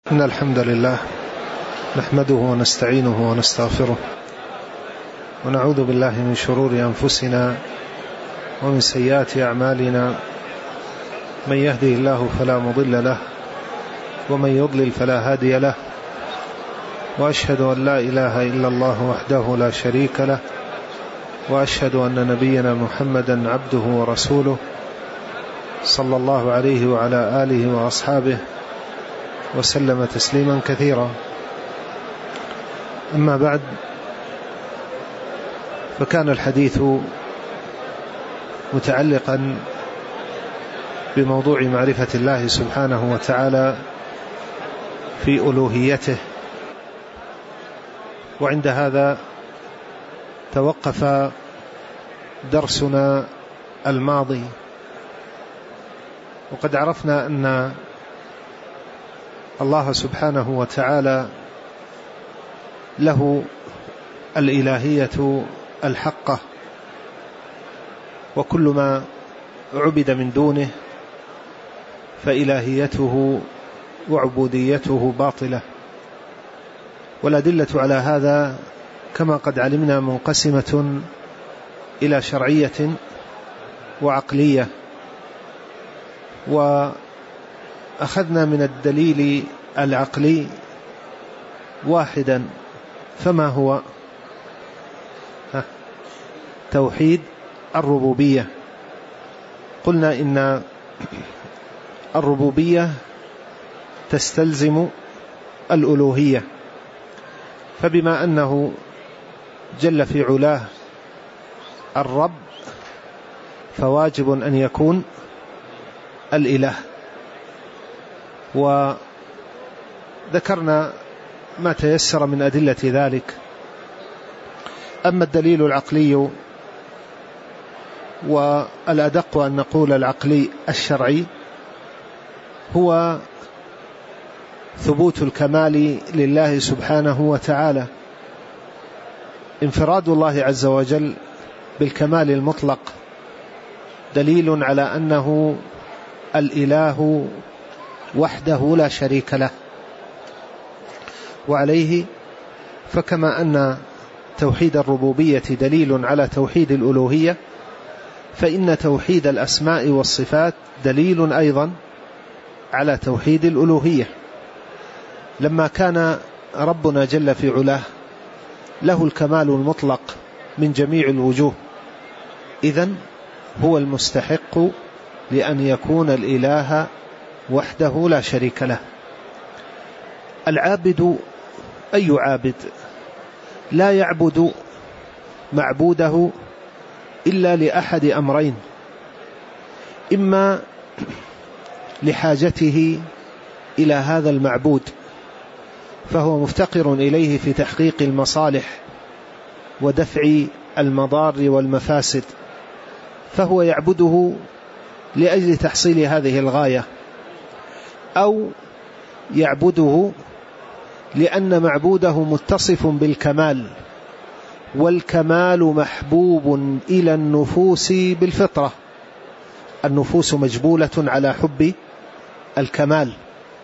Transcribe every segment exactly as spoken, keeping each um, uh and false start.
إن الحمد لله نحمده ونستعينه ونستغفره ونعوذ بالله من شرور أنفسنا ومن سيئات أعمالنا. من يهده الله فلا مضل له ومن يضلل فلا هادي له، وأشهد أن لا إله إلا الله وحده لا شريك له، وأشهد أن نبينا محمدا عبده ورسوله صلى الله عليه وعلى آله وأصحابه وسلم تسليما كثيرا. أما بعد، فكان الحديث متعلقا بموضوع معرفة الله سبحانه وتعالى في ألوهيته، وعند هذا توقف درسنا الماضي، وقد عرفنا أن الله سبحانه وتعالى له الإلهية الحقة، وكل ما عبد من دونه فإلهيته وعبوديته باطلة. والأدلة على هذا كما قد علمنا منقسمة إلى شرعية وعقلية، وأخذنا من الدليل العقلي واحدا، فما هو؟ توحيد الربوبية. قلنا إن الربوبية تستلزم الألوهية، فبما أنه جل في علاه الرب فواجب أن يكون الإله. وذكرنا ما تيسر من أدلة ذلك. أما الدليل العقلي، والأدق أن نقول العقلي الشرعي، هو ثبوت الكمال لله سبحانه وتعالى، انفراد الله عز وجل بالكمال المطلق دليل على أنه الإله وحده لا شريك له. وعليه فكما أن توحيد الربوبية دليل على توحيد الألوهية، فإن توحيد الأسماء والصفات دليل أيضا على توحيد الألوهية. لما كان ربنا جل في علاه له الكمال المطلق من جميع الوجوه، إذن هو المستحق لأن يكون الإله وحده لا شريك له. العابد أي عابد لا يعبد معبوده إلا لأحد أمرين: إما لحاجته إلى هذا المعبود فهو مفتقر إليه في تحقيق المصالح ودفع المضار والمفاسد، فهو يعبده لأجل تحصيل هذه الغاية، أو يعبده لأن معبوده متصف بالكمال، والكمال محبوب إلى النفوس بالفطرة. النفوس مجبولة على حب الكمال.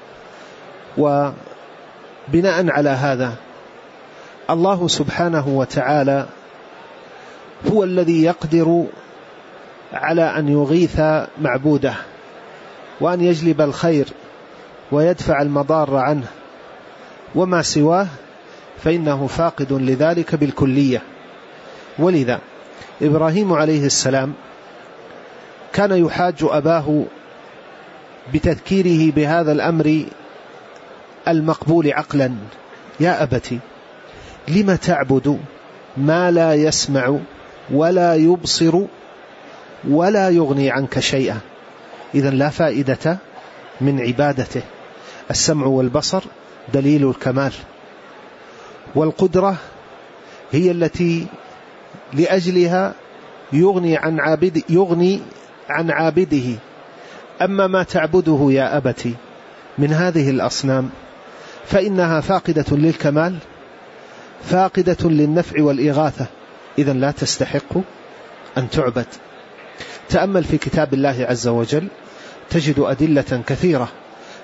وبناء على هذا الله سبحانه وتعالى هو الذي يقدر على أن يغيث معبوده، وأن يجلب الخير ويدفع المضار عنه، وما سواه فإنه فاقد لذلك بالكلية. ولذا إبراهيم عليه السلام كان يحاج أباه بتذكيره بهذا الأمر المقبول عقلا: يا أبت لم تعبد ما لا يسمع ولا يبصر ولا يغني عنك شيئا. إذن لا فائدة من عبادته. السمع والبصر دليل الكمال، والقدرة هي التي لأجلها يغني عن عابد يغني عن عابده. أما ما تعبده يا أبتي من هذه الأصنام فإنها فاقدة للكمال، فاقدة للنفع والإغاثة، إذن لا تستحق أن تعبد. تأمل في كتاب الله عز وجل تجد أدلة كثيرة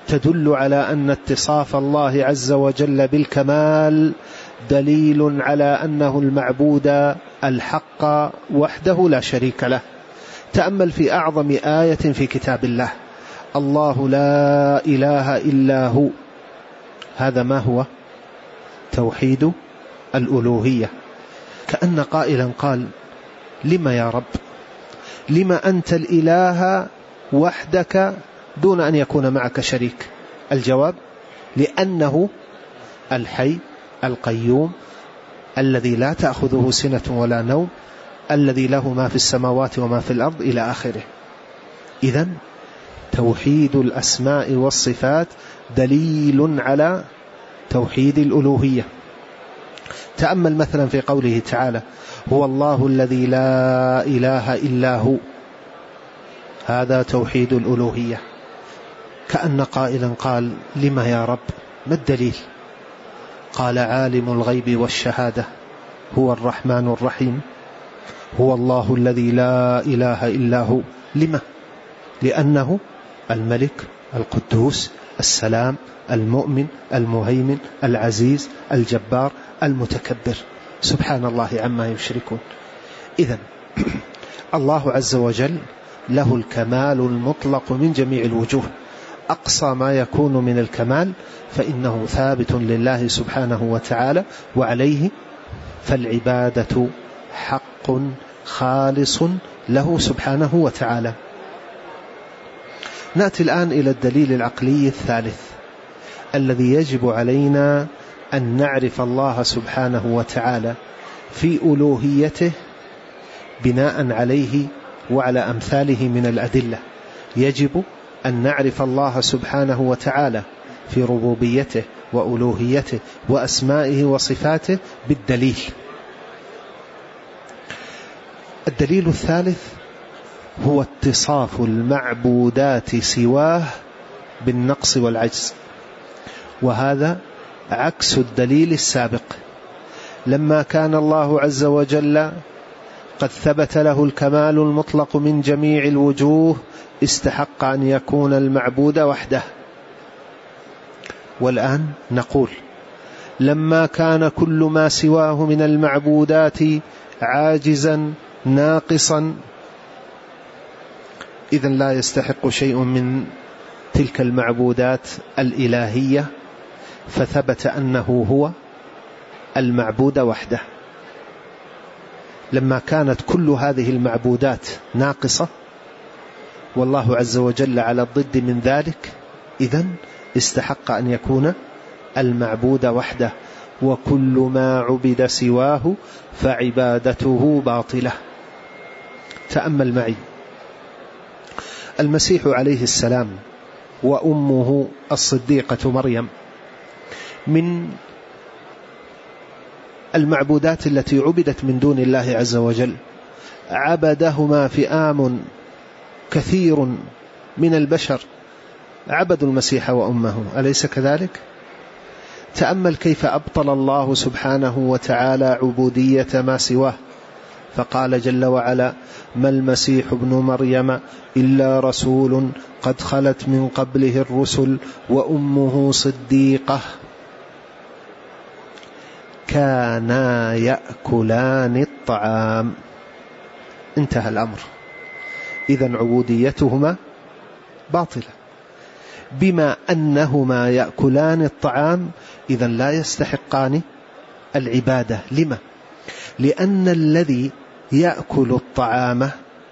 تدل على أن اتصاف الله عز وجل بالكمال دليل على أنه المعبود الحق وحده لا شريك له. تأمل في أعظم آية في كتاب الله: الله لا إله إلا هو. هذا ما هو؟ توحيد الألوهية. كأن قائلا قال: لما يا رب؟ لما أنت الإله وحدك دون أن يكون معك شريك؟ الجواب: لأنه الحي القيوم الذي لا تأخذه سنة ولا نوم، الذي له ما في السماوات وما في الأرض إلى آخره. إذن توحيد الأسماء والصفات دليل على توحيد الألوهية. تأمل مثلا في قوله تعالى: هو الله الذي لا إله إلا هو. هذا توحيد الألوهية. كأن قائلا قال: لما يا رب؟ ما الدليل؟ قال: عالم الغيب والشهادة هو الرحمن الرحيم، هو الله الذي لا إله إلا هو. لما؟ لأنه الملك القدوس السلام المؤمن المهيمن العزيز الجبار المتكبر، سبحان الله عما يشركون. إذن الله عز وجل له الكمال المطلق من جميع الوجوه، أقصى ما يكون من الكمال فإنه ثابت لله سبحانه وتعالى، وعليه فالعبادة حق خالص له سبحانه وتعالى. نأتي الآن إلى الدليل العقلي الثالث الذي يجب علينا أن نعرف الله سبحانه وتعالى في ألوهيته بناء عليه وعلى أمثاله من الأدلة. يجب أن نعرف الله سبحانه وتعالى في ربوبيته وألوهيته وأسمائه وصفاته بالدليل. الدليل الثالث هو اتصاف المعبودات سواه بالنقص والعجز، وهذا عكس الدليل السابق. لما كان الله عز وجل قد ثبت له الكمال المطلق من جميع الوجوه استحق أن يكون المعبود وحده. والآن نقول: لما كان كل ما سواه من المعبودات عاجزا ناقصا، إذن لا يستحق شيء من تلك المعبودات الإلهية، فثبت أنه هو المعبود وحده. لما كانت كل هذه المعبودات ناقصة والله عز وجل على الضد من ذلك، إذن استحق أن يكون المعبود وحده، وكل ما عبد سواه فعبادته باطلة. تأمل معي: المسيح عليه السلام وأمه الصديقة مريم من المعبودات التي عبدت من دون الله عز وجل، عبدهما فئام كثير من البشر، عبدوا المسيح وأمه، أليس كذلك؟ تأمل كيف أبطل الله سبحانه وتعالى عبودية ما سواه، فقال جل وعلا: ما المسيح ابن مريم إلا رسول قد خلت من قبله الرسل وأمه صديقة كانا يأكلان الطعام. انتهى الأمر. إذن عبوديتهما باطلة. بما أنهما يأكلان الطعام إذن لا يستحقان العبادة. لما؟ لأن الذي يأكل الطعام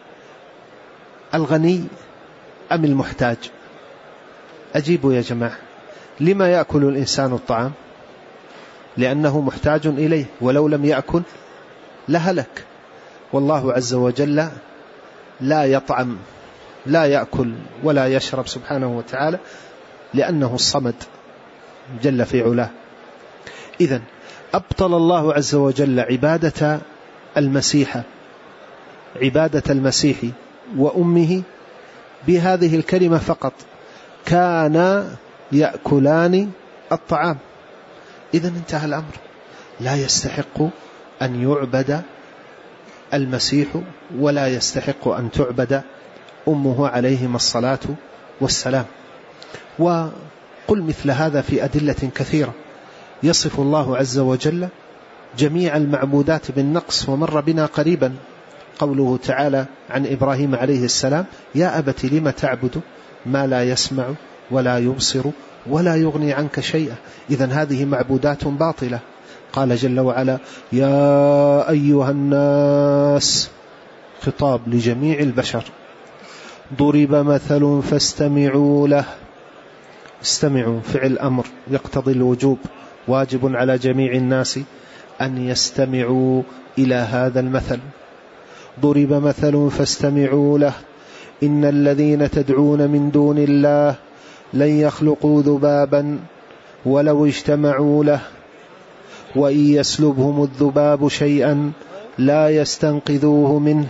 الغني أم المحتاج؟ أجيبوا يا جماعة، لما يأكل الإنسان الطعام؟ لأنه محتاج إليه، ولو لم يأكل لهلك. والله عز وجل لا يطعم لا يأكل ولا يشرب سبحانه وتعالى لأنه الصمد جل في علاه. إذن أبطل الله عز وجل عبادة المسيح عبادة المسيح وأمه بهذه الكلمة فقط: كانا يأكلان الطعام. إذن انتهى الأمر. لا يستحق أن يعبد المسيح ولا يستحق أن تعبد أمه عليهما الصلاة والسلام. وفي قل مثل هذا في أدلة كثيرة. يصف الله عز وجل جميع المعبودات بالنقص، ومر بنا قريبا قوله تعالى عن إبراهيم عليه السلام: يا أبت لم تعبد ما لا يسمع ولا يبصر ولا يغني عنك شيئا. إذن هذه معبودات باطلة. قال جل وعلا: يا أيها الناس، خطاب لجميع البشر. ضرب مثل فاستمعوا له. استمعوا فعل أمر يقتضي الوجوب، واجب على جميع الناس أن يستمعوا إلى هذا المثل. ضرب مثل فاستمعوا له إن الذين تدعون من دون الله لن يخلقوا ذبابا ولو اجتمعوا له وإن يسلبهم الذباب شيئا لا يستنقذوه منه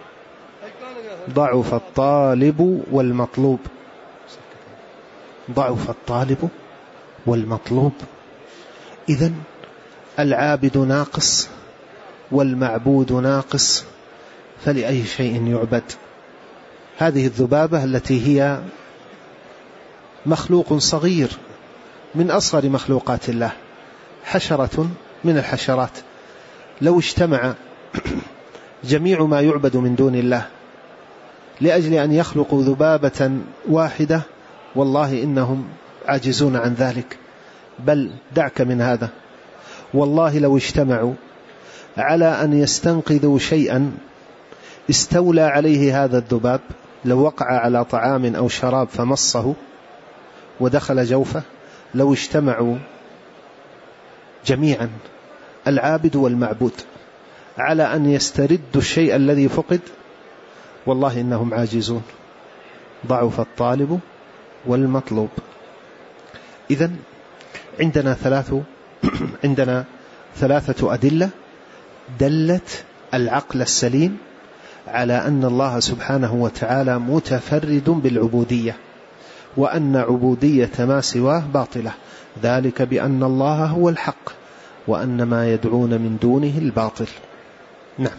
ضعف الطالب والمطلوب. ضعف الطالب والمطلوب. إذن العابد ناقص والمعبود ناقص، فلأي شيء يعبد؟ هذه الذبابة التي هي مخلوق صغير من أصغر مخلوقات الله، حشرة من الحشرات، لو اجتمع جميع ما يعبد من دون الله لأجل أن يخلقوا ذبابة واحدة، والله إنهم عاجزون عن ذلك. بل دعك من هذا، والله لو اجتمعوا على أن يستنقذوا شيئا استولى عليه هذا الذباب، لو وقع على طعام أو شراب فمصه ودخل جوفه، لو اجتمعوا جميعا العابد والمعبود على أن يستردوا الشيء الذي فقد، والله إنهم عاجزون. ضعف الطالب والمطلوب. إذن عندنا ثلاث عندنا ثلاثة أدلة دلت العقل السليم على أن الله سبحانه وتعالى متفرد بالعبودية، وأن عبودية ما سواه باطلة. ذلك بأن الله هو الحق وأن ما يدعون من دونه الباطل. نعم.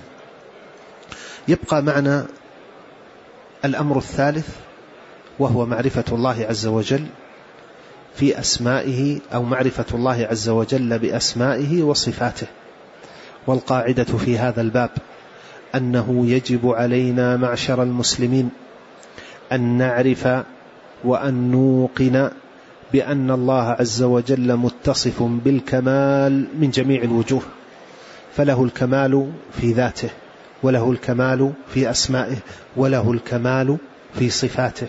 يبقى معنا الأمر الثالث، وهو معرفة الله عز وجل في أسمائه، أو معرفة الله عز وجل بأسمائه وصفاته. والقاعدة في هذا الباب أنه يجب علينا معشر المسلمين أن نعرف وأن نوقن بأن الله عز وجل متصف بالكمال من جميع الوجوه، فله الكمال في ذاته، وله الكمال في أسمائه، وله الكمال في صفاته.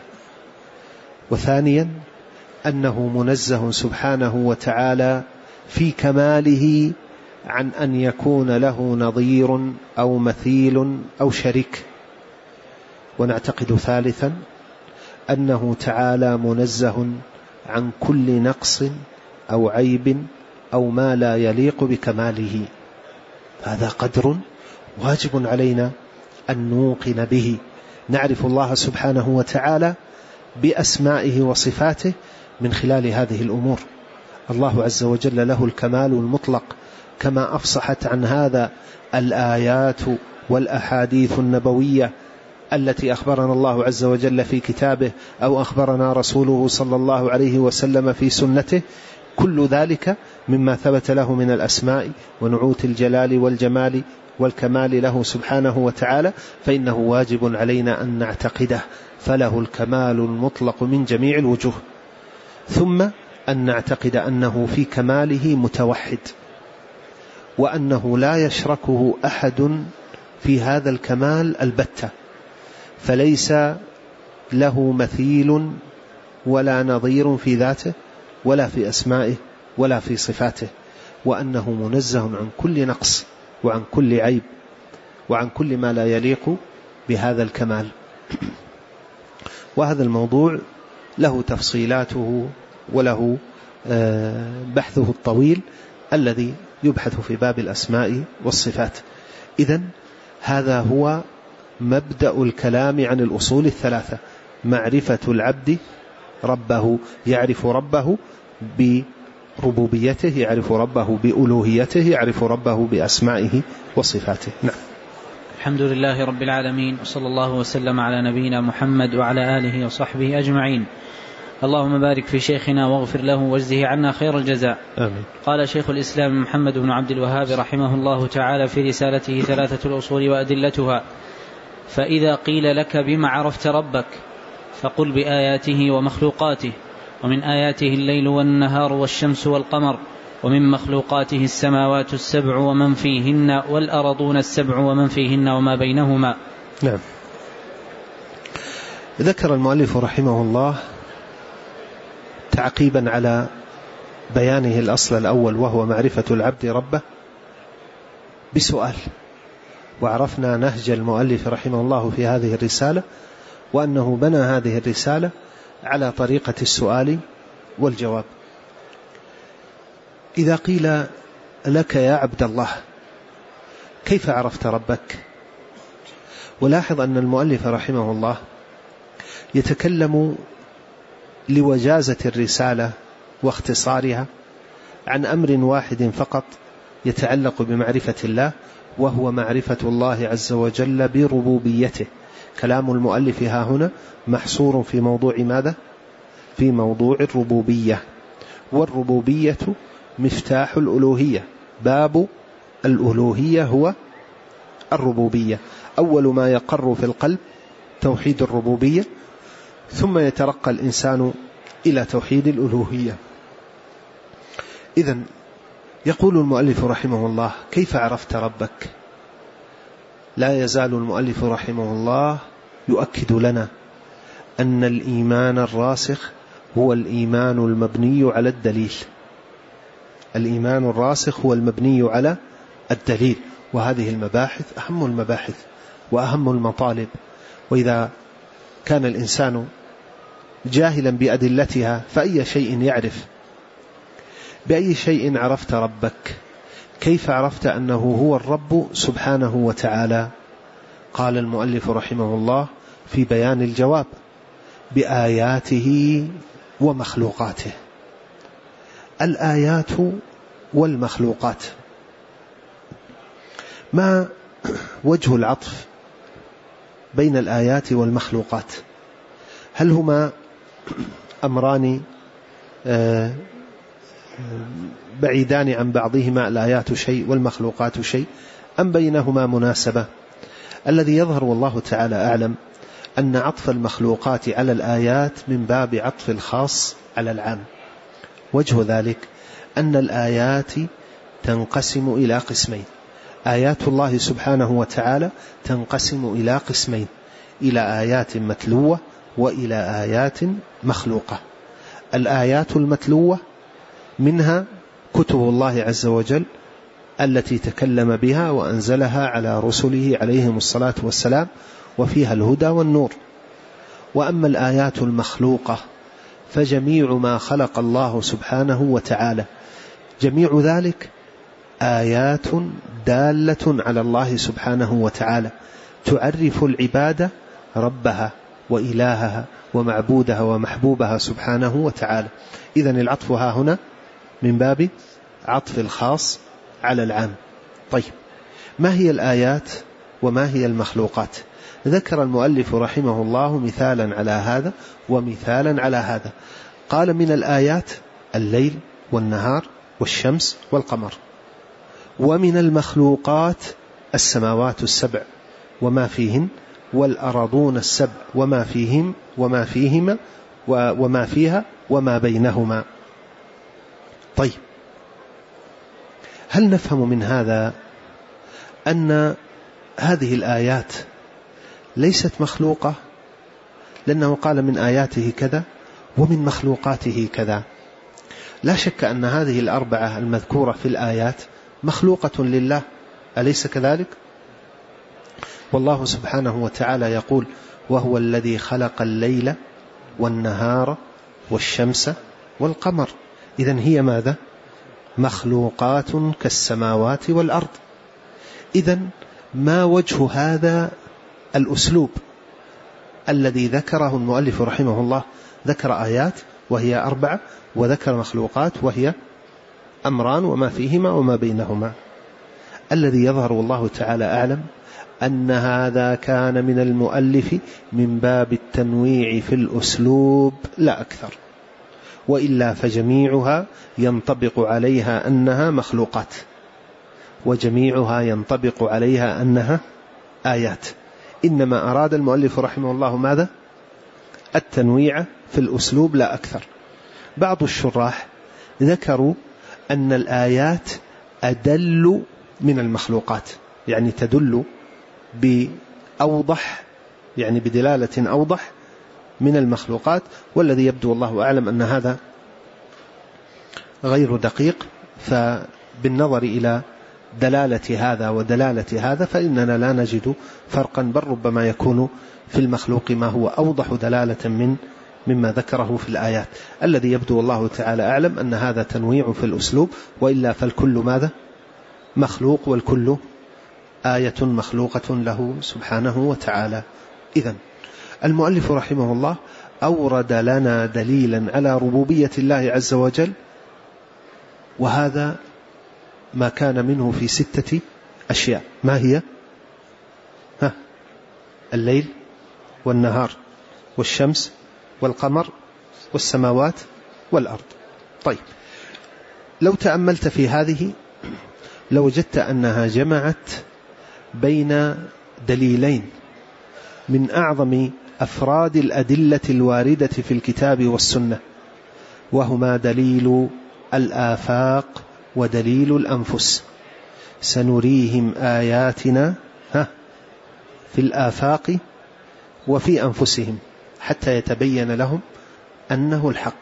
وثانيا أنه منزه سبحانه وتعالى في كماله عن أن يكون له نظير أو مثيل أو شريك. ونعتقد ثالثا أنه تعالى منزه عن كل نقص أو عيب أو ما لا يليق بكماله. هذا قدر واجب علينا أن نوقن به. نعرف الله سبحانه وتعالى بأسمائه وصفاته من خلال هذه الأمور. الله عز وجل له الكمال المطلق، كما أفصحت عن هذا الآيات والأحاديث النبوية التي أخبرنا الله عز وجل في كتابه، أو أخبرنا رسوله صلى الله عليه وسلم في سنته. كل ذلك مما ثبت له من الأسماء ونعوت الجلال والجمال والكمال له سبحانه وتعالى، فإنه واجب علينا أن نعتقده، فله الكمال المطلق من جميع الوجوه. ثم أن نعتقد أنه في كماله متوحد، وأنه لا يشركه أحد في هذا الكمال البتة، فليس له مثيل ولا نظير في ذاته ولا في أسمائه ولا في صفاته، وأنه منزه عن كل نقص وعن كل عيب وعن كل ما لا يليق بهذا الكمال. وهذا الموضوع له تفصيلاته وله بحثه الطويل الذي يبحث في باب الأسماء والصفات. إذن هذا هو مبدأ الكلام عن الأصول الثلاثة: معرفة العبد ربه، يعرف ربه بربوبيته، يعرف ربه بألوهيته، يعرف ربه بأسمائه وصفاته. نعم. الحمد لله رب العالمين، وصلى الله وسلم على نبينا محمد وعلى آله وصحبه أجمعين. اللهم بارك في شيخنا واغفر له واجزه عنا خير الجزاء. آمين. قال شيخ الإسلام محمد بن عبد الوهاب رحمه الله تعالى في رسالته ثلاثة الأصول وأدلتها: فإذا قيل لك بما عرفت ربك فقل بآياته ومخلوقاته، ومن آياته الليل والنهار والشمس والقمر، ومن مخلوقاته السماوات السبع ومن فيهن والأرضون السبع ومن فيهن وما بينهما. نعم. ذكر المؤلف رحمه الله تعقيبا على بيانه الأصل الأول وهو معرفة العبد ربه بسؤال، وعرفنا نهج المؤلف رحمه الله في هذه الرسالة، وأنه بنى هذه الرسالة على طريقة السؤال والجواب. إذا قيل لك يا عبد الله كيف عرفت ربك؟ ولاحظ أن المؤلف رحمه الله يتكلم لوجازة الرسالة واختصارها عن أمر واحد فقط يتعلق بمعرفة الله، وهو معرفة الله عز وجل بربوبيته. كلام المؤلف ها هنا محصور في موضوع ماذا؟ في موضوع الربوبية، والربوبية مفتاح الألوهية، باب الألوهية هو الربوبية. أول ما يقر في القلب توحيد الربوبية، ثم يترقى الإنسان إلى توحيد الألوهية. إذن يقول المؤلف رحمه الله كيف عرفت ربك؟ لا يزال المؤلف رحمه الله يؤكد لنا أن الإيمان الراسخ هو الإيمان المبني على الدليل. الإيمان الراسخ هو المبني على الدليل، وهذه المباحث أهم المباحث وأهم المطالب. وإذا كان الإنسان جاهلا بأدلتها فأي شيء يعرف؟ بأي شيء عرفت ربك؟ كيف عرفت أنه هو الرب سبحانه وتعالى؟ قال المؤلف رحمه الله في بيان الجواب: بآياته ومخلوقاته. الآيات والمخلوقات، ما وجه العطف بين الآيات والمخلوقات؟ هل هما أمران بعيدان عن بعضهما، الآيات شيء والمخلوقات شيء، أم بينهما مناسبة؟ الذي يظهر والله تعالى أعلم أن عطف المخلوقات على الآيات من باب عطف الخاص على العام. وجه ذلك أن الآيات تنقسم إلى قسمين. آيات الله سبحانه وتعالى تنقسم إلى قسمين: إلى آيات متلوة وإلى آيات مخلوقة. الآيات المتلوة منها كتب الله عز وجل التي تكلم بها وأنزلها على رسله عليهم الصلاة والسلام، وفيها الهدى والنور. وأما الآيات المخلوقة فجميع ما خلق الله سبحانه وتعالى، جميع ذلك آيات دالة على الله سبحانه وتعالى، تعرف العبادة ربها وإلهها ومعبودها ومحبوبها سبحانه وتعالى. إذن العطف ها هنا من باب عطف الخاص على العام. طيب، ما هي الآيات وما هي المخلوقات؟ ذكر المؤلف رحمه الله مثالا على هذا ومثالا على هذا. قال: من الآيات الليل والنهار والشمس والقمر. ومن المخلوقات السماوات السبع وما فيهن، والأرضون السبع وما فيهم وما فيهما وما فيها وما بينهما. طيب، هل نفهم من هذا أن هذه الآيات ليست مخلوقة؟ لأنه قال من آياته كذا ومن مخلوقاته كذا. لا شك أن هذه الأربعة المذكورة في الآيات مخلوقة لله، أليس كذلك؟ والله سبحانه وتعالى يقول: وهو الذي خلق الليل والنهار والشمس والقمر. إذن هي ماذا؟ مخلوقات كالسماوات والأرض. إذن ما وجه هذا الأسلوب الذي ذكره المؤلف رحمه الله؟ ذكر آيات وهي أربعة، وذكر مخلوقات وهي أمران وما فيهما وما بينهما. الذي يظهر والله تعالى أعلم أن هذا كان من المؤلف من باب التنويع في الأسلوب لا أكثر. وإلا فجميعها ينطبق عليها أنها مخلوقات، وجميعها ينطبق عليها أنها آيات. إنما أراد المؤلف رحمه الله ماذا؟ التنويع في الأسلوب لا أكثر. بعض الشراح ذكروا أن الآيات أدل من المخلوقات، يعني تدل بأوضح، يعني بدلالة أوضح من المخلوقات، والذي يبدو الله أعلم أن هذا غير دقيق. فبالنظر إلى دلالة هذا ودلالة هذا فإننا لا نجد فرقا، بل ربما يكون في المخلوق ما هو أوضح دلالة من مما ذكره في الآيات. الذي يبدو الله تعالى أعلم أن هذا تنويع في الأسلوب، وإلا فالكل ماذا؟ مخلوق، والكل آية مخلوقة له سبحانه وتعالى. إذن المؤلف رحمه الله أورد لنا دليلا على ربوبية الله عز وجل، وهذا ما كان منه في ستة أشياء. ما هي؟ ها الليل والنهار والشمس والقمر والسماوات والأرض. طيب، لو تأملت في هذه لوجدت أنها جمعت بين دليلين من أعظم أفراد الأدلة الواردة في الكتاب والسنة، وهما دليل الآفاق ودليل الأنفس. سنريهم آياتنا في الآفاق وفي أنفسهم حتى يتبين لهم أنه الحق.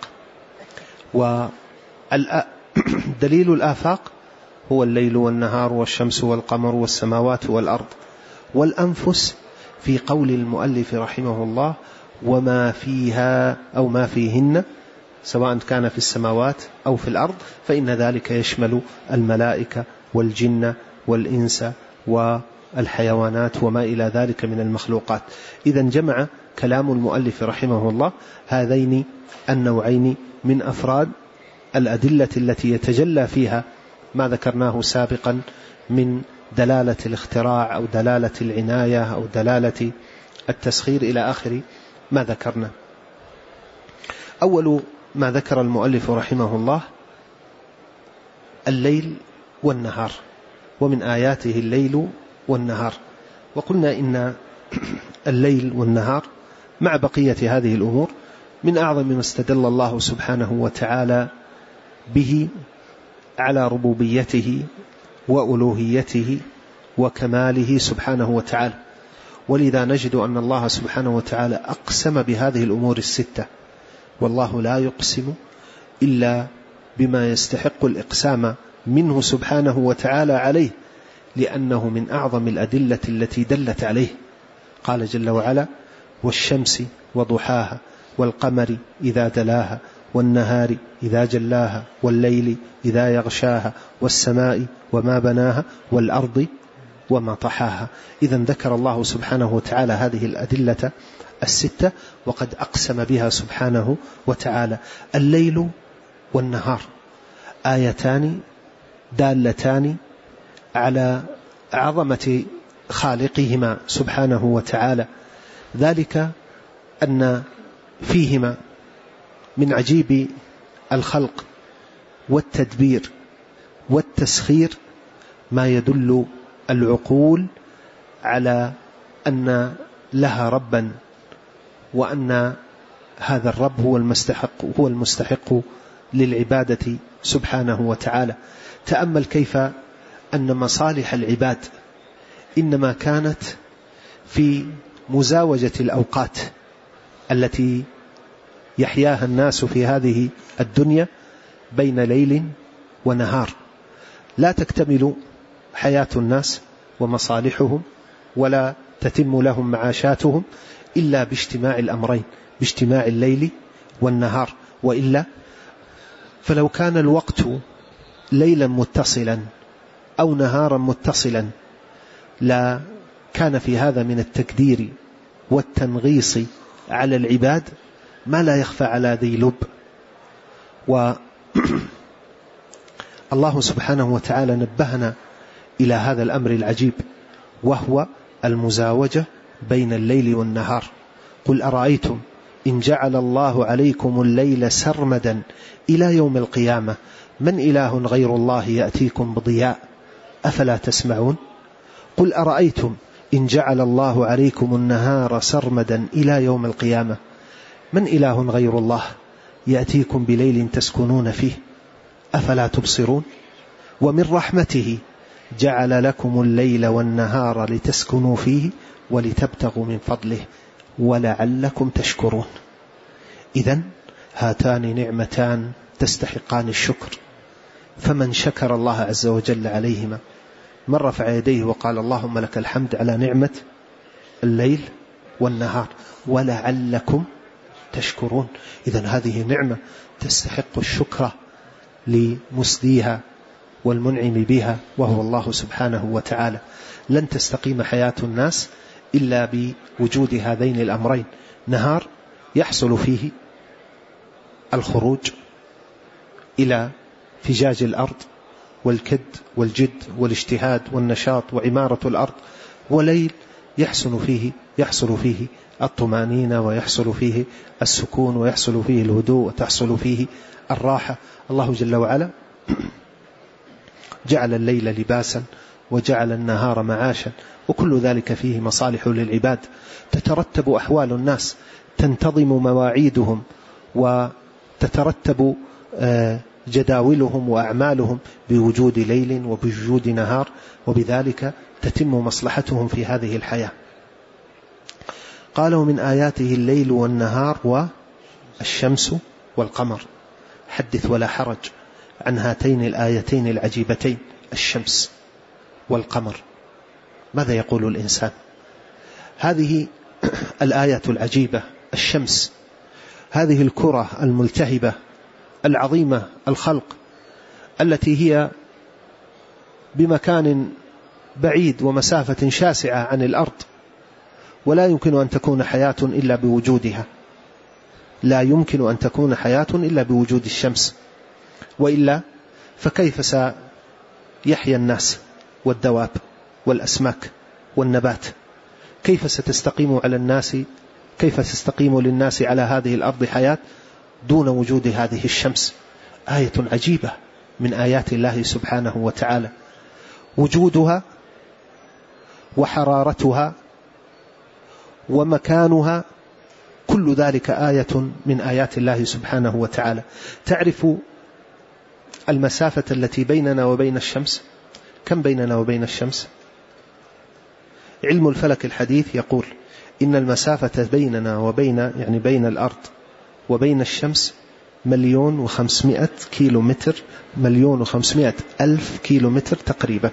ودليل الآفاق هو الليل والنهار والشمس والقمر والسماوات والأرض. والأنفس في قول المؤلف رحمه الله وما فيها أو ما فيهن، سواء كان في السماوات أو في الأرض، فإن ذلك يشمل الملائكة والجن والإنس والحيوانات وما إلى ذلك من المخلوقات. إذن جمع كلام المؤلف رحمه الله هذين النوعين من أفراد الأدلة التي يتجلى فيها ما ذكرناه سابقا من دلالة الاختراع أو دلالة العناية أو دلالة التسخير إلى آخر ما ذكرنا. أول ما ذكر المؤلف رحمه الله الليل والنهار، ومن آياته الليل والنهار. وقلنا إن الليل والنهار مع بقية هذه الأمور من أعظم ما استدل الله سبحانه وتعالى به على ربوبيته وألوهيته وكماله سبحانه وتعالى. ولذا نجد أن الله سبحانه وتعالى أقسم بهذه الأمور الستة، والله لا يقسم إلا بما يستحق الإقسام منه سبحانه وتعالى عليه، لأنه من أعظم الأدلة التي دلت عليه. قال جل وعلا والشمس وضحاها والقمر إذا تلاها والنهار إذا جلاها والليل إذا يغشاها والسماء وما بناها والأرض وما طحاها. إذن ذكر الله سبحانه وتعالى هذه الأدلة الستة وقد أقسم بها سبحانه وتعالى. الليل والنهار آيتان دالتان على عظمة خالقهما سبحانه وتعالى، ذلك أن فيهما من عجيب الخلق والتدبير والتسخير ما يدل العقول على أن لها ربا، وأن هذا الرب هو المستحق هو المستحق للعبادة سبحانه وتعالى. تأمل كيف أن مصالح العباد إنما كانت في مزاوجة الأوقات التي يحياها الناس في هذه الدنيا بين ليل ونهار. لا تكتمل حياة الناس ومصالحهم ولا تتم لهم معاشاتهم إلا باجتماع الأمرين، باجتماع الليل والنهار. وإلا فلو كان الوقت ليلا متصلا أو نهارا متصلا لا كان في هذا من التكدير والتنغيص على العباد ما لا يخفى على ذي لب. والله سبحانه وتعالى نبهنا إلى هذا الأمر العجيب، وهو المزاوجة بين الليل والنهار. قل أرأيتم إن جعل الله عليكم الليل سرمدا إلى يوم القيامة من إله غير الله يأتيكم بضياء أفلا تسمعون قل أرأيتم إن جعل الله عليكم النهار سرمدا إلى يوم القيامة من إله غير الله يأتيكم بليل تسكنون فيه أفلا تبصرون ومن رحمته جعل لكم الليل والنهار لتسكنوا فيه ولتبتغوا من فضله ولعلكم تشكرون. إذن هاتان نعمتان تستحقان الشكر، فمن شكر الله عز وجل عليهما من رفع يديه وقال اللهم لك الحمد على نعمة الليل والنهار ولعلكم تشكرون. إذن هذه نعمة تستحق الشكر لمسديها والمنعم بها وهو الله سبحانه وتعالى. لن تستقيم حياة الناس إلا بوجود هذين الأمرين، نهار يحصل فيه الخروج إلى فجاج الأرض والكد والجد والاجتهاد والنشاط وعمارة الأرض، وليل يحصل فيه يحصل فيه الطمأنينة ويحصل فيه السكون ويحصل فيه الهدوء وتحصل فيه الراحة. الله جل وعلا جعل الليل لباسا وجعل النهار معاشا، وكل ذلك فيه مصالح للعباد، تترتب أحوال الناس، تنتظم مواعيدهم وتترتب جداولهم وأعمالهم بوجود ليل وبوجود نهار، وبذلك تتم مصلحتهم في هذه الحياة. قالوا من آياته الليل والنهار والشمس والقمر. حدث ولا حرج عن هاتين الآيتين العجيبتين، الشمس والقمر. ماذا يقول الإنسان؟ هذه الآية العجيبة، الشمس، هذه الكرة الملتهبة العظيمة الخلق التي هي بمكان بعيد ومسافة شاسعة عن الأرض، ولا يمكن أن تكون حياة إلا بوجودها، لا يمكن أن تكون حياة إلا بوجود الشمس، وإلا فكيف سيحيا الناس والدواب والأسماك والنبات؟ كيف ستستقيم على الناس كيف تستقيم للناس على هذه الأرض حياة دون وجود هذه الشمس؟ آية عجيبة من آيات الله سبحانه وتعالى، وجودها وحرارتها ومكانها كل ذلك آية من آيات الله سبحانه وتعالى. تعرف المسافة التي بيننا وبين الشمس؟ كم بيننا وبين الشمس؟ علم الفلك الحديث يقول إن المسافة بيننا وبين يعني بين الأرض وبين الشمس مليون وخمسمائة كيلو متر، مليون وخمسمائة ألف كيلو متر تقريبا،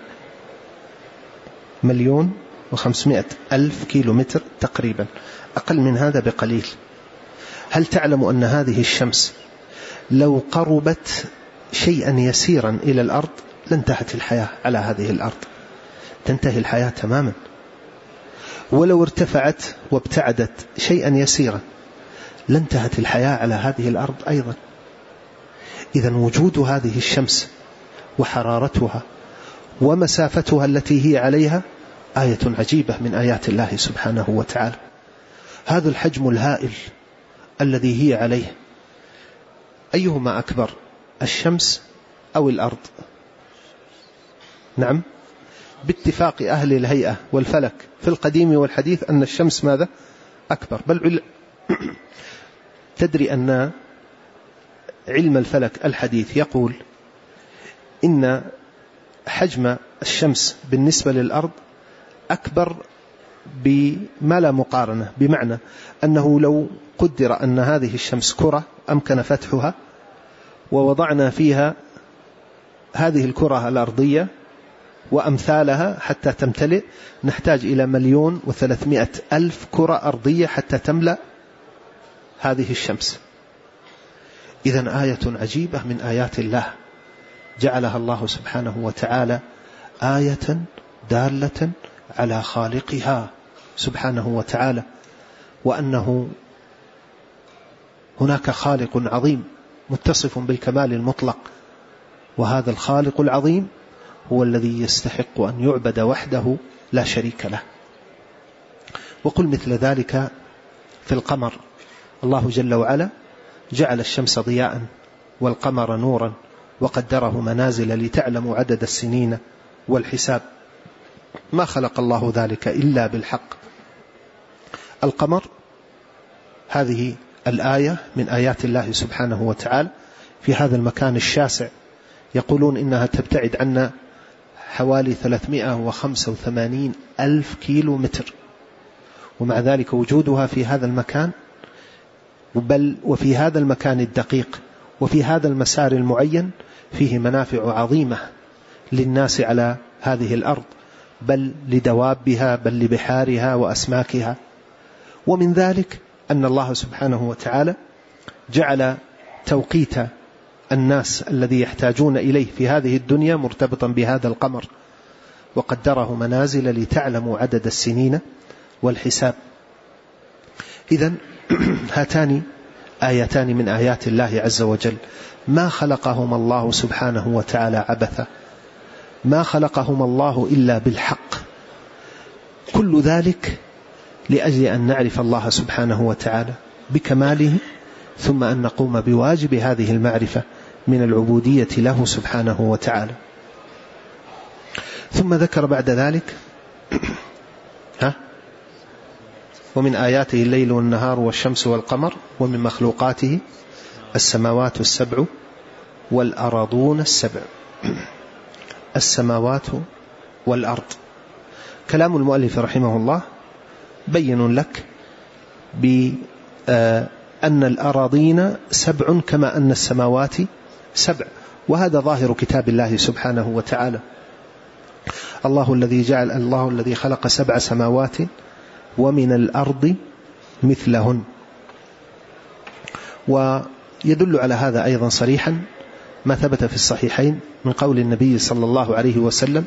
مليون وخمسمائة ألف كيلو متر تقريبا، أقل من هذا بقليل. هل تعلم أن هذه الشمس لو قربت شيئا يسيرا إلى الأرض لانتهت الحياة على هذه الأرض، تنتهي الحياة تماما، ولو ارتفعت وابتعدت شيئا يسيرا لانتهت الحياة على هذه الأرض أيضا. إذن وجود هذه الشمس وحرارتها ومسافتها التي هي عليها آية عجيبة من آيات الله سبحانه وتعالى. هذا الحجم الهائل الذي هي عليه أيهما أكبر، الشمس أو الأرض؟ نعم، باتفاق أهل الهيئة والفلك في القديم والحديث أن الشمس ماذا أكبر. بل تدري أن علم الفلك الحديث يقول إن حجم الشمس بالنسبة للأرض أكبر بما لا مقارنة، بمعنى أنه لو قدر أن هذه الشمس كرة أمكن فتحها ووضعنا فيها هذه الكرة الأرضية وأمثالها حتى تمتلئ، نحتاج إلى مليون وثلاثمائة ألف كرة أرضية حتى تملأ هذه الشمس. إذن آية عجيبة من آيات الله جعلها الله سبحانه وتعالى آية دالة على خالقها سبحانه وتعالى، وأنه هناك خالق عظيم متصف بالكمال المطلق، وهذا الخالق العظيم هو الذي يستحق أن يعبد وحده لا شريك له. وقل مثل ذلك في القمر الله جل وعلا جعل الشمس ضياء والقمر نورا وقدره منازل لتعلموا عدد السنين والحساب. ما خلق الله ذلك إلا بالحق. القمر هذه الآية من آيات الله سبحانه وتعالى في هذا المكان الشاسع، يقولون إنها تبتعد عنا حوالي ثلاثمائة وخمسة وثمانين ألف كيلو متر، ومع ذلك وجودها في هذا المكان، بل وفي هذا المكان الدقيق وفي هذا المسار المعين فيه منافع عظيمة للناس على هذه الأرض، بل لدوابها، بل لبحارها وأسماكها. ومن ذلك أن الله سبحانه وتعالى جعل توقيت الناس الذي يحتاجون إليه في هذه الدنيا مرتبطا بهذا القمر، وقدره منازل لتعلموا عدد السنين والحساب. إذن هاتان آيتان من آيات الله عز وجل ما خلقهما الله سبحانه وتعالى عبثا، ما خلقهما الله إلا بالحق. كل ذلك لأجل أن نعرف الله سبحانه وتعالى بكماله، ثم أن نقوم بواجب هذه المعرفة من العبودية له سبحانه وتعالى. ثم ذكر بعد ذلك ها ومن آياته الليل والنهار والشمس والقمر ومن مخلوقاته السماوات السبع والأراضون السبع. السماوات والأرض، كلام المؤلف رحمه الله بين لك بأن الأراضين سبع كما أن السماوات سبع، وهذا ظاهر كتاب الله سبحانه وتعالى. الله الذي جعل الله الذي خلق سبع سماوات ومن الأرض مثلهن. ويدل على هذا أيضا صريحا ما ثبت في الصحيحين من قول النبي صلى الله عليه وسلم: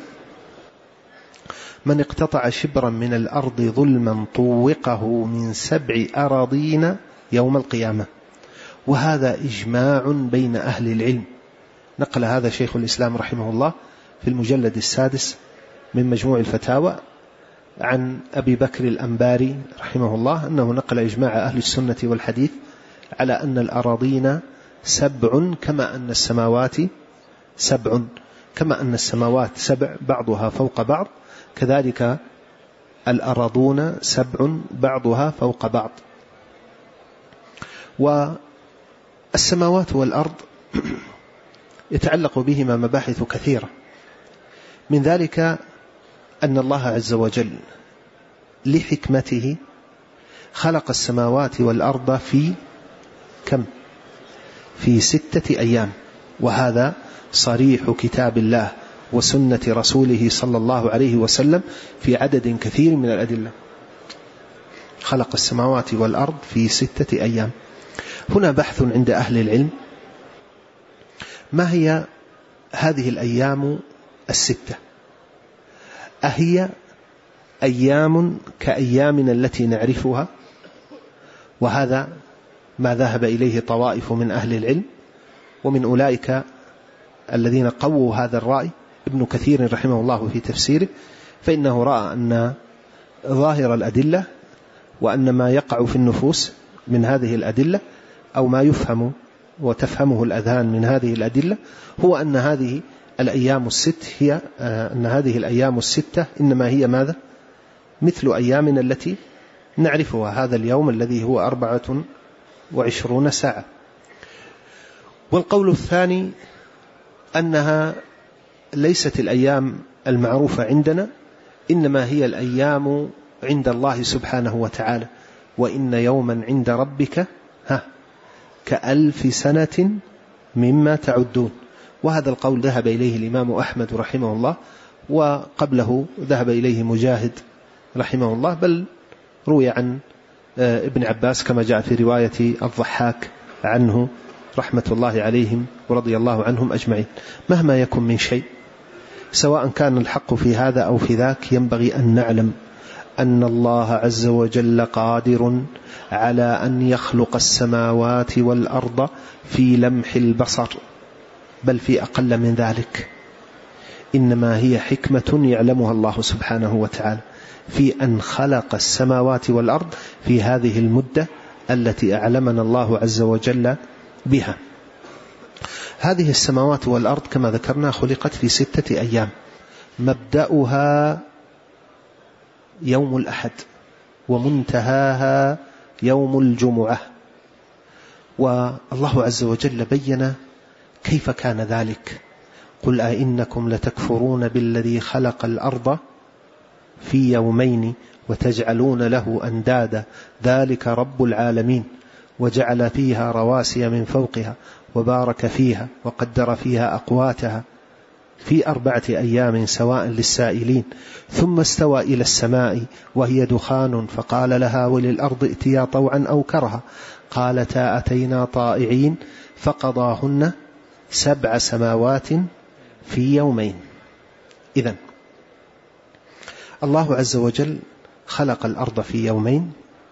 من اقتطع شبرا من الأرض ظلما طوقه من سبع أراضين يوم القيامة. وهذا إجماع بين أهل العلم، نقل هذا شيخ الإسلام رحمه الله في المجلد السادس من مجموع الفتاوى عن أبي بكر الأنباري رحمه الله أنه نقل إجماع أهل السنة والحديث على أن الأراضين سبع كما أن السماوات سبع، كما أن السماوات سبع بعضها فوق بعض، كذلك الأراضون سبع بعضها فوق بعض. والسماوات والأرض يتعلق بهما مباحث كثيرة، من ذلك أن الله عز وجل لحكمته خلق السماوات والأرض في كم؟ في ستة أيام، وهذا صريح كتاب الله وسنة رسوله صلى الله عليه وسلم في عدد كثير من الأدلة. خلق السماوات والأرض في ستة أيام. هنا بحث عند أهل العلم: ما هي هذه الأيام الستة؟ أهي أيام كأيامنا التي نعرفها؟ وهذا ما ذهب إليه طوائف من أهل العلم، ومن أولئك الذين قووا هذا الرأي ابن كثير رحمه الله في تفسيره، فإنه رأى أن ظاهر الأدلة وأن ما يقع في النفوس من هذه الأدلة أو ما يفهم وتفهمه الأذهان من هذه الأدلة هو أن هذه الأيام الست هي أن هذه الأيام الستة إنما هي ماذا؟ مثل أيامنا التي نعرفها، هذا اليوم الذي هو أربعة وعشرون ساعة. والقول الثاني أنها ليست الأيام المعروفة عندنا، إنما هي الأيام عند الله سبحانه وتعالى، وإن يوما عند ربك ها كألف سنة مما تعدون. وهذا القول ذهب إليه الإمام أحمد رحمه الله، وقبله ذهب إليه مجاهد رحمه الله، بل روي عن ابن عباس كما جاء في رواية الضحاك عنه رحمة الله عليهم ورضي الله عنهم أجمعين. مهما يكن من شيء سواء كان الحق في هذا أو في ذاك، ينبغي أن نعلم أن الله عز وجل قادر على أن يخلق السماوات والأرض في لمح البصر، بل في أقل من ذلك. إنما هي حكمة يعلمها الله سبحانه وتعالى في أن خلق السماوات والأرض في هذه المدة التي أعلمنا الله عز وجل بها. هذه السماوات والأرض كما ذكرنا خلقت في ستة أيام، مبدأها يوم الأحد ومنتهاها يوم الجمعة. والله عز وجل بين كيف كان ذلك: قل أئنكم لتكفرون بالذي خلق الأرض في يومين وتجعلون له أندادا ذلك رب العالمين وجعل فيها رواسي من فوقها وبارك فيها وقدر فيها أقواتها في أربعة أيام سواء للسائلين ثم استوى إلى السماء وهي دخان فقال لها وللأرض ائتيا طوعا أو كرها قالتا أتينا طائعين فقضاهن سبع سماوات في يومين. إذن الله عز وجل خلق الأرض في يومين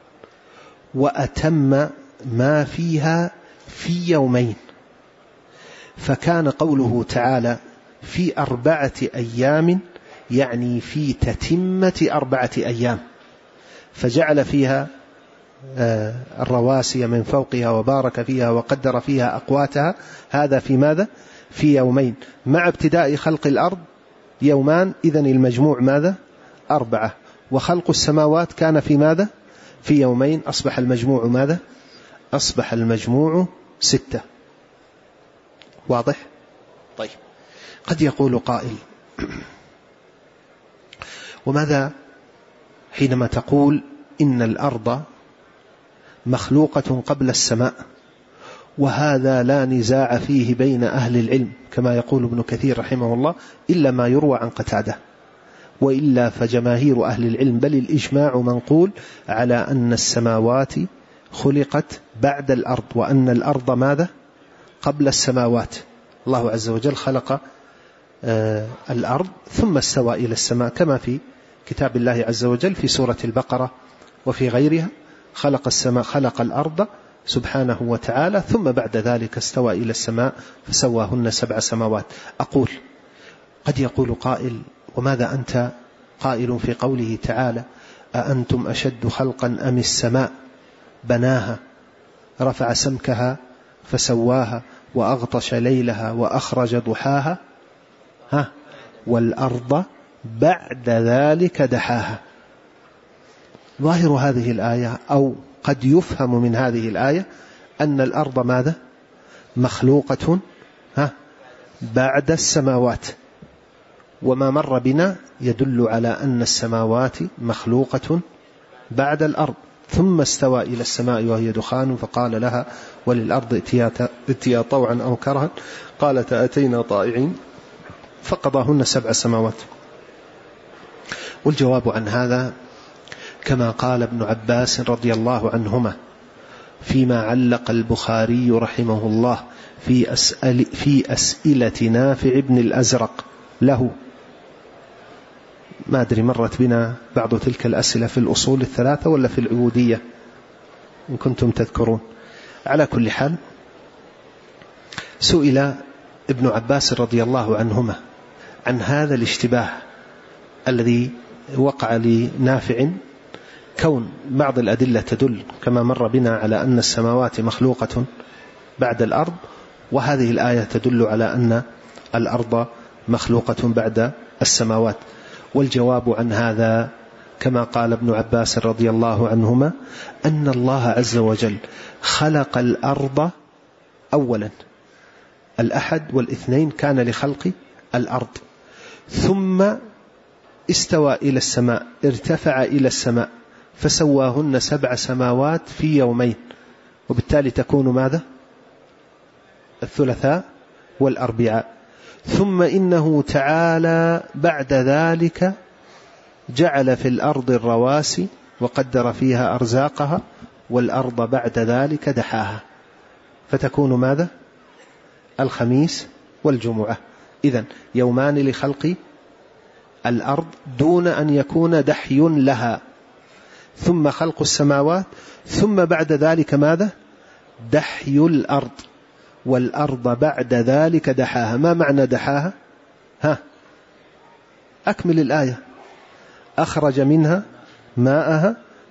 وأتم ما فيها في يومين، فكان قوله تعالى في أربعة أيام يعني في تتمة أربعة أيام، فجعل فيها الرواسي من فوقها وبارك فيها وقدر فيها أقواتها. هذا في ماذا؟ في يومين، مع ابتداء خلق الأرض يومان، إذن المجموع ماذا؟ أربعة. وخلق السماوات كان في ماذا؟ في يومين، أصبح المجموع ماذا؟ أصبح المجموع ستة. واضح؟ طيب، قد يقول قائل: وماذا حينما تقول إن الأرض مخلوقة قبل السماء، وهذا لا نزاع فيه بين أهل العلم كما يقول ابن كثير رحمه الله، إلا ما يروى عن قتادة، وإلا فجماهير أهل العلم بل الإجماع منقول على أن السماوات خلقت بعد الأرض، وأن الأرض ماذا؟ قبل السماوات. الله عز وجل خلق آه الأرض ثم استوى إلى السماء، كما في كتاب الله عز وجل في سورة البقرة وفي غيرها: خلق السماء خلق الأرض سبحانه وتعالى ثم بعد ذلك استوى إلى السماء فسواهن سبع سماوات. أقول: قد يقول قائل: وماذا أنت قائل في قوله تعالى: أأنتم أشد خلقا أم السماء بناها رفع سمكها فسواها وأغطش ليلها وأخرج ضحاها ها والأرض بعد ذلك دحاها. ظاهر هذه الآية أو قد يفهم من هذه الآية أن الأرض ماذا؟ مخلوقة ها بعد السماوات، وما مر بنا يدل على أن السماوات مخلوقة بعد الأرض. ثم استوى إلى السماء وهي دخان فقال لها وللأرض ائتيا طوعا أو كرها قالت أتينا طائعين فقضاهن سبع سماوات. والجواب عن هذا كما قال ابن عباس رضي الله عنهما فيما علق البخاري رحمه الله في, أسئل في أسئلة نافع بن الأزرق له. ما أدري مرت بنا بعض تلك الأسئلة في الأصول الثلاثة ولا في العبودية إن كنتم تذكرون. على كل حال، سئل ابن عباس رضي الله عنهما عن هذا الاشتباه الذي وقع لنافع، كون بعض الأدلة تدل كما مر بنا على أن السماوات مخلوقة بعد الأرض، وهذه الآية تدل على أن الأرض مخلوقة بعد السماوات. والجواب عن هذا كما قال ابن عباس رضي الله عنهما أن الله عز وجل خلق الأرض أولا، الأحد والاثنين كان لخلق الأرض، ثم استوى إلى السماء ارتفع إلى السماء فسواهن سبع سماوات في يومين، وبالتالي تكون ماذا؟ الثلاثاء والأربعاء. ثم إنه تعالى بعد ذلك جعل في الأرض الرواسي وقدر فيها أرزاقها والأرض بعد ذلك دحاها، فتكون ماذا؟ الخميس والجمعة. إذن يومان لخلق الأرض دون أن يكون دحي لها، ثم خلق السماوات، ثم بعد ذلك ماذا؟ دحي الأرض، والأرض بعد ذلك دحاها. ما معنى دحاها؟ ها أكمل الآية: أخرج منها ماءها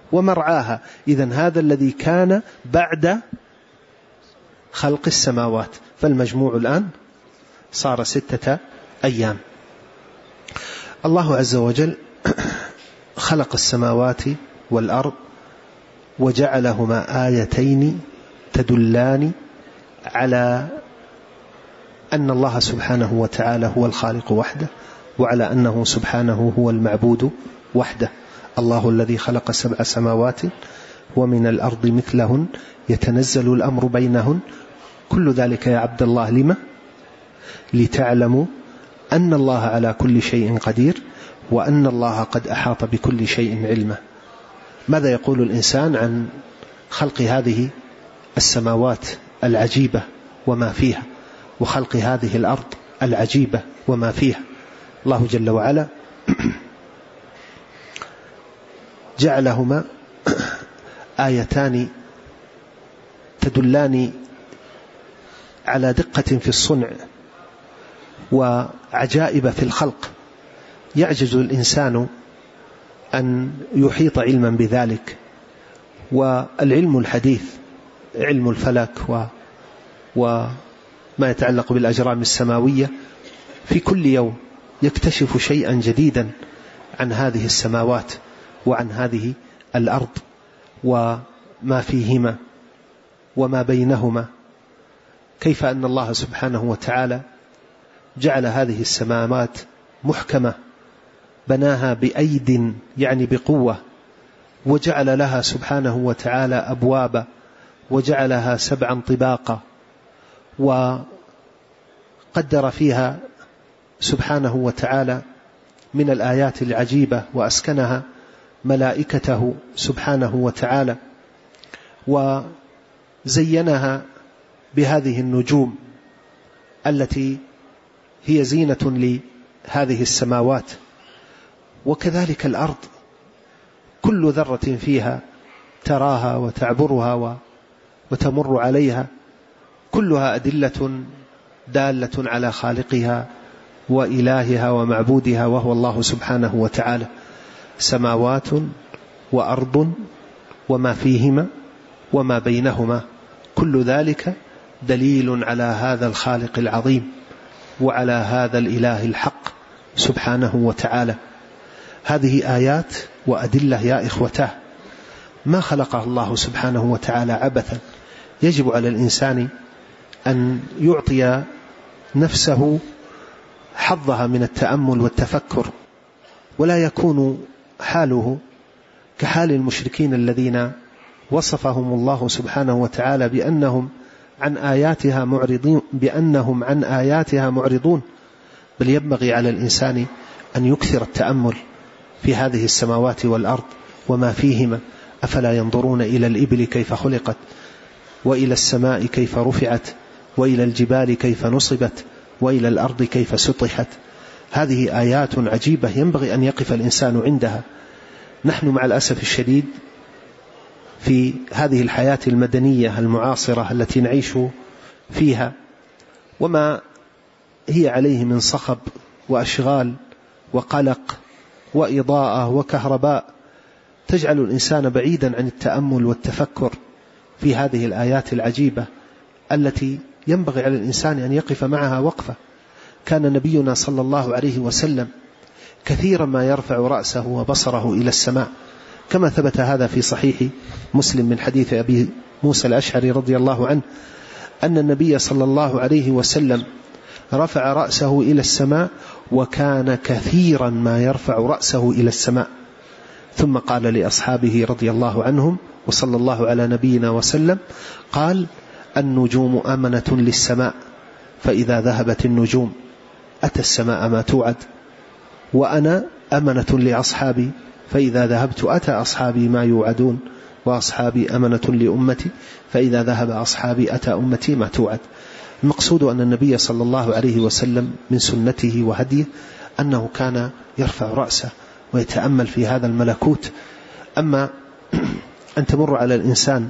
ومرعاها. إذن هذا الذي كان بعد خلق السماوات، فالمجموع الآن صار ستة أيام. الله عز وجل خلق السماوات والأرض وجعلهما آيتين تدلان على أن الله سبحانه وتعالى هو الخالق وحده، وعلى أنه سبحانه هو المعبود وحده. الله الذي خلق سبع سماوات ومن الأرض مثلهن يتنزل الأمر بينهن، كل ذلك يا عبد الله لما؟ لتعلموا أن الله على كل شيء قدير، وأن الله قد أحاط بكل شيء علما. ماذا يقول الإنسان عن خلق هذه السماوات العجيبة وما فيها، وخلق هذه الأرض العجيبة وما فيها؟ الله جل وعلا جعلهما آيتان تدلان على دقة في الصنع وعجائب في الخلق، يعجز الإنسان أن يحيط علما بذلك. والعلم الحديث علم الفلك و وما يتعلق بالأجرام السماوية في كل يوم يكتشف شيئا جديدا عن هذه السماوات وعن هذه الأرض وما فيهما وما بينهما. كيف أن الله سبحانه وتعالى جعل هذه السماوات محكمة، بناها بأيد يعني بقوة، وجعل لها سبحانه وتعالى أبوابا، وجعلها سبعا طباقا، وقدر فيها سبحانه وتعالى من الآيات العجيبة، وأسكنها ملائكته سبحانه وتعالى، وزينها بهذه النجوم التي هي زينة لهذه السماوات. وكذلك الأرض كل ذرة فيها تراها وتعبرها وتمر عليها، كلها أدلة دالة على خالقها وإلهها ومعبودها، وهو الله سبحانه وتعالى. سماوات وأرض وما فيهما وما بينهما، كل ذلك دليل على هذا الخالق العظيم وعلى هذا الإله الحق سبحانه وتعالى. هذه آيات وأدلة يا إخوته ما خلقها الله سبحانه وتعالى عبثا. يجب على الإنسان أن يعطي نفسه حظها من التأمل والتفكر، ولا يكون حاله كحال المشركين الذين وصفهم الله سبحانه وتعالى بأنهم عن آياتها معرضون بأنهم عن آياتها معرضون بل ينبغي على الإنسان أن يكثر التأمل في هذه السماوات والأرض وما فيهما. أفلا ينظرون إلى الإبل كيف خلقت، وإلى السماء كيف رفعت، وإلى الجبال كيف نصبت، وإلى الأرض كيف سطحت. هذه آيات عجيبة ينبغي أن يقف الإنسان عندها. نحن مع الأسف الشديد في هذه الحياة المدنية المعاصرة التي نعيش فيها وما هي عليه من صخب وأشغال وقلق وإضاءة وكهرباء، تجعل الإنسان بعيدا عن التأمل والتفكر في هذه الآيات العجيبة التي ينبغي على الإنسان أن يقف معها وقفة. كان نبينا صلى الله عليه وسلم كثيرا ما يرفع رأسه وبصره إلى السماء، كما ثبت هذا في صحيح مسلم من حديث أبي موسى الأشعري رضي الله عنه أن النبي صلى الله عليه وسلم رفع رأسه إلى السماء، وكان كثيرا ما يرفع رأسه إلى السماء. ثم قال لأصحابه رضي الله عنهم وصلى الله على نبينا وسلم، قال: النجوم أمنة للسماء، فإذا ذهبت النجوم أتى السماء ما توعد، وأنا أمنة لأصحابي، فإذا ذهبت أتى أصحابي ما يوعدون، وأصحابي أمنة لأمتي، فإذا ذهب أصحابي أتى أمتي ما توعد. المقصود أن النبي صلى الله عليه وسلم من سنته وهديه أنه كان يرفع رأسه ويتأمل في هذا الملكوت. أما أن تمر على الإنسان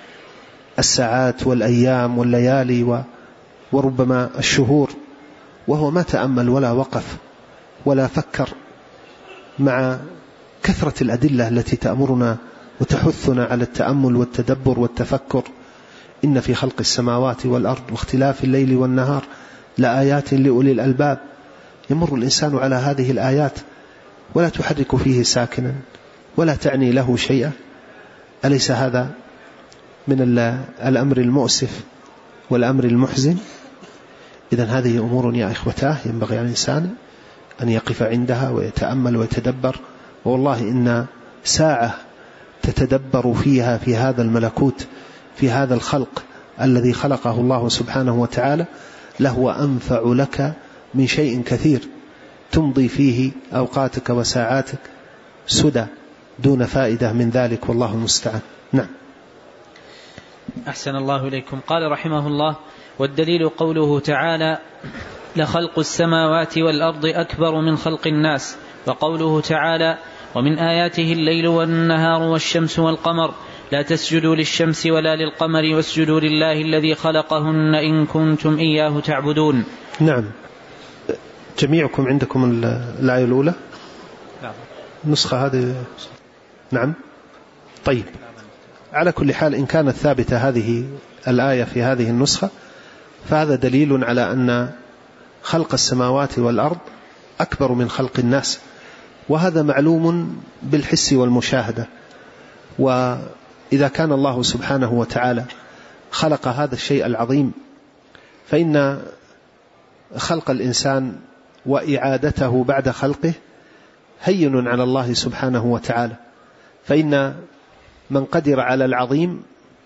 الساعات والأيام والليالي وربما الشهور وهو ما تأمل ولا وقف ولا فكر، مع كثرة الأدلة التي تأمرنا وتحثنا على التأمل والتدبر والتفكر. إن في خلق السماوات والأرض واختلاف الليل والنهار لآيات لأولي الألباب. يمر الإنسان على هذه الآيات ولا تحرك فيه ساكنا ولا تعني له شيئا. أليس هذا من الأمر المؤسف والأمر المحزن؟ إذن هذه أمور يا إخوتاه ينبغي على الإنسان أن يقف عندها ويتأمل ويتدبر. والله إن ساعة تتدبر فيها في هذا الملكوت، في هذا الخلق الذي خلقه الله سبحانه وتعالى، لهو أنفع لك من شيء كثير تمضي فيه أوقاتك وساعاتك سدى دون فائدة من ذلك، والله المستعان. نعم. أحسن الله إليكم. قال رحمه الله: والدليل قوله تعالى: لخلق السماوات والأرض أكبر من خلق الناس. وقوله تعالى: ومن آياته الليل والنهار والشمس والقمر لا تسجدوا للشمس ولا للقمر واسجدوا لله الذي خلقهن إن كنتم إياه تعبدون. نعم. جميعكم عندكم الآية الأولى؟ نسخة هذه؟ نعم. طيب، على كل حال إن كانت ثابتة هذه الآية في هذه النسخة فهذا دليل على أن خلق السماوات والأرض أكبر من خلق الناس، وهذا معلوم بالحس والمشاهدة. وإذا كان الله سبحانه وتعالى خلق هذا الشيء العظيم فإن خلق الإنسان وإعادته بعد خلقه هين على الله سبحانه وتعالى، فإن من قدر على العظيم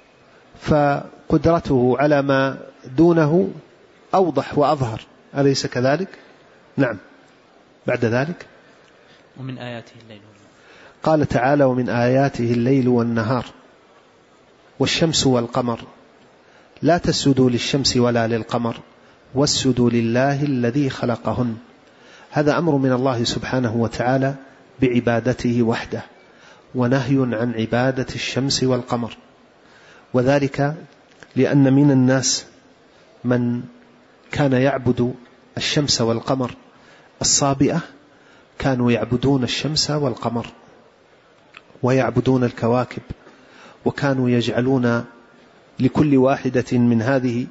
فقدرته على ما دونه أوضح وأظهر، أليس كذلك؟ نعم. بعد ذلك ومن آياته الليل، قال تعالى: ومن آياته الليل والنهار والشمس والقمر لا تسجدوا للشمس ولا للقمر واسجدوا لله الذي خلقهن. هذا أمر من الله سبحانه وتعالى بعبادته وحده، ونهي عن عبادة الشمس والقمر، وذلك لأن من الناس من كان يعبد الشمس والقمر. الصابئة كانوا يعبدون الشمس والقمر ويعبدون الكواكب، وكانوا يجعلون لكل واحدة من هذه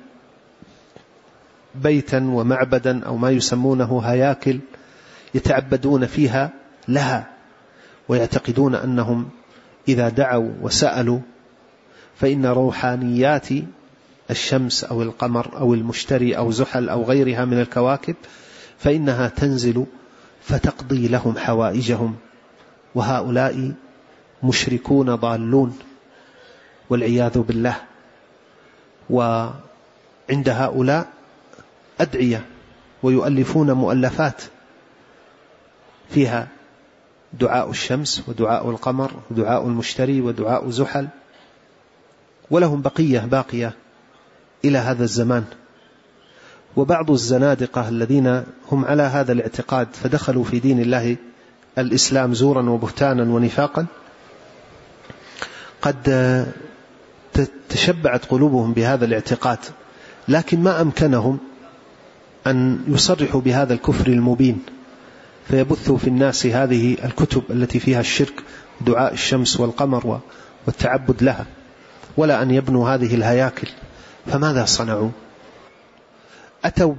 بيتا ومعبدا أو ما يسمونه هياكل يتعبدون فيها لها، ويعتقدون أنهم إذا دعوا وسألوا فإن روحانيات الشمس أو القمر أو المشتري أو زحل أو غيرها من الكواكب فإنها تنزل فتقضي لهم حوائجهم. وهؤلاء مشركون ضالون والعياذ بالله. وعند هؤلاء أدعية ويؤلفون مؤلفات فيها دعاء الشمس ودعاء القمر ودعاء المشتري ودعاء زحل، ولهم بقية باقية إلى هذا الزمان. وبعض الزنادقة الذين هم على هذا الاعتقاد فدخلوا في دين الله الإسلام زورا وبهتانا ونفاقا قد تشبعت قلوبهم بهذا الاعتقاد، لكن ما أمكنهم أن يصرحوا بهذا الكفر المبين، فيبثوا في الناس هذه الكتب التي فيها الشرك، دعاء الشمس والقمر والتعبد لها، ولا أن يبنوا هذه الهياكل. فماذا صنعوا؟ أتوا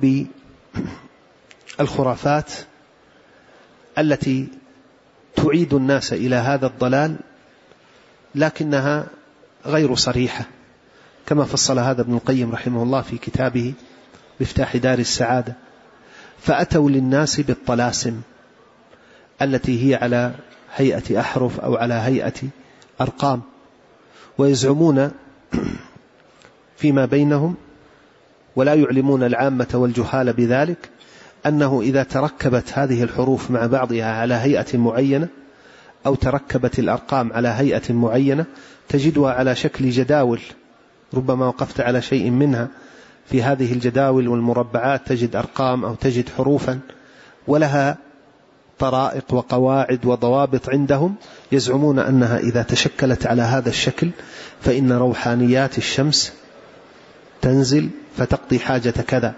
بالخرافات التي تعيد الناس إلى هذا الضلال، لكنها غير صريحة، كما فصل هذا ابن القيم رحمه الله في كتابه مفتاح دار السعادة. فأتوا للناس بالطلاسم التي هي على هيئة أحرف أو على هيئة أرقام، ويزعمون فيما بينهم ولا يعلمون العامة والجهال بذلك أنه إذا تركبت هذه الحروف مع بعضها على هيئة معينة أو تركبت الأرقام على هيئة معينة تجدها على شكل جداول، ربما وقفت على شيء منها في هذه الجداول والمربعات تجد أرقام أو تجد حروفا، ولها طرائق وقواعد وضوابط عندهم، يزعمون أنها إذا تشكلت على هذا الشكل فإن روحانيات الشمس تنزل فتقضي حاجة كذا،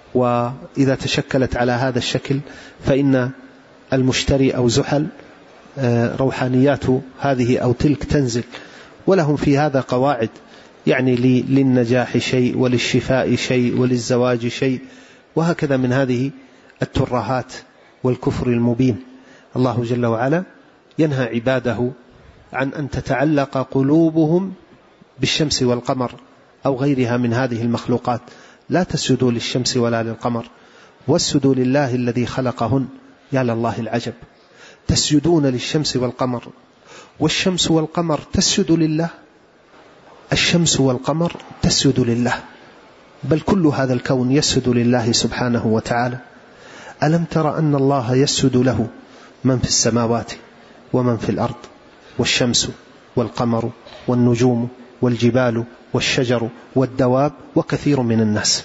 وإذا تشكلت على هذا الشكل فإن المشتري أو زحل روحانيات هذه أو تلك تنزل، ولهم في هذا قواعد، يعني للنجاح شيء وللشفاء شيء وللزواج شيء، وهكذا من هذه الترهات والكفر المبين. الله جل وعلا ينهى عباده عن أن تتعلق قلوبهم بالشمس والقمر أو غيرها من هذه المخلوقات. لا تسجدوا للشمس ولا للقمر واسجدوا لله الذي خلقهن. يا لله العجب، تسجدون للشمس والقمر، والشمس والقمر تسجد لله، الشمس والقمر تسجد لله، بل كل هذا الكون يسجد لله سبحانه وتعالى. ألم تر أن الله يسجد له من في السماوات ومن في الأرض، والشمس والقمر والنجوم والجبال والشجر والدواب وكثير من الناس،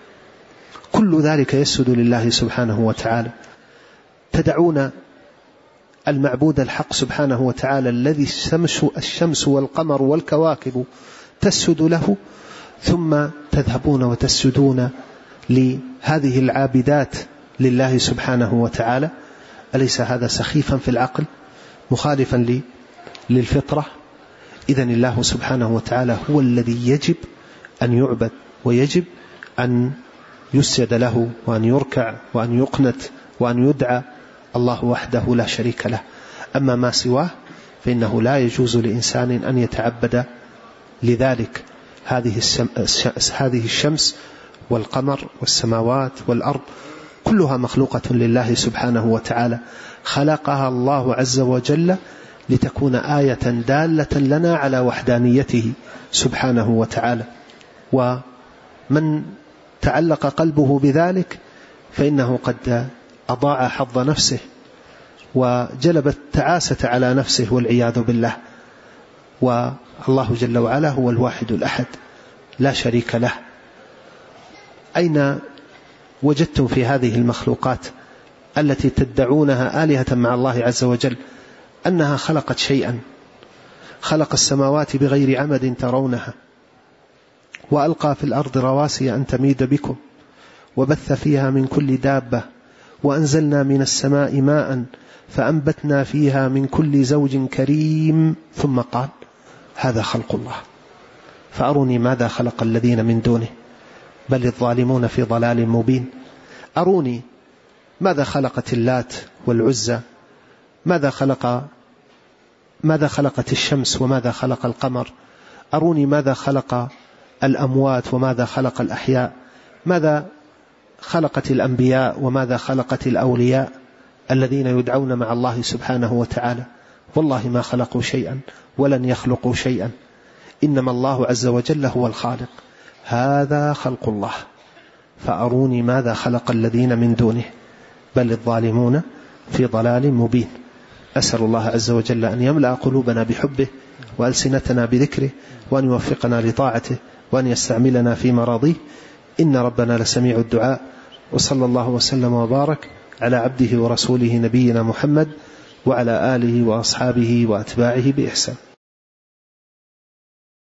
كل ذلك يسجد لله سبحانه وتعالى. تدعون المعبود الحق سبحانه وتعالى الذي الشمس والقمر والكواكب تسجد له، ثم تذهبون وتسجدون لهذه العابدات لله سبحانه وتعالى. أليس هذا سخيفا في العقل مخالفا للفطرة؟ إذن الله سبحانه وتعالى هو الذي يجب أن يعبد، ويجب أن يسجد له وأن يركع وأن يقنت وأن يدعى، الله وحده لا شريك له. أما ما سواه فإنه لا يجوز لإنسان أن يتعبد لذلك. هذه هذه الشمس والقمر والسماوات والأرض كلها مخلوقة لله سبحانه وتعالى، خلقها الله عز وجل لتكون آية دالة لنا على وحدانيته سبحانه وتعالى. ومن تعلق قلبه بذلك فإنه قد أضاع حظ نفسه وجلب التعاسة على نفسه والعياذ بالله. والله جل وعلا هو الواحد الأحد لا شريك له. أين وجدتم في هذه المخلوقات التي تدعونها آلهة مع الله عز وجل أنها خلقت شيئا؟ خلق السماوات بغير عمد ترونها، وألقى في الأرض رواسي أن تميد بكم، وبث فيها من كل دابة، وأنزلنا من السماء ماء فأنبتنا فيها من كل زوج كريم، ثم قال هذا خلق الله فأروني ماذا خلق الذين من دونه بل الظالمون في ضلال مبين. أروني ماذا خلقت اللات والعزى، ماذا خلق ماذا خلقت الشمس وماذا خلق القمر، أروني ماذا خلق الأموات وماذا خلق الأحياء، ماذا خلقت الأنبياء وماذا خلقت الأولياء الذين يدعون مع الله سبحانه وتعالى. والله ما خلقوا شيئا ولن يخلقوا شيئا، إنما الله عز وجل هو الخالق. هذا خلق الله فأروني ماذا خلق الذين من دونه بل الظالمون في ضلال مبين. أسأل الله عز وجل أن يملأ قلوبنا بحبه وألسنتنا بذكره، وأن يوفقنا لطاعته، وأن يستعملنا في مراضيه، إن ربنا لسميع الدعاء. وصلى الله وسلم وبارك على عبده ورسوله نبينا محمد وعلى آله وأصحابه وأتباعه بإحسان.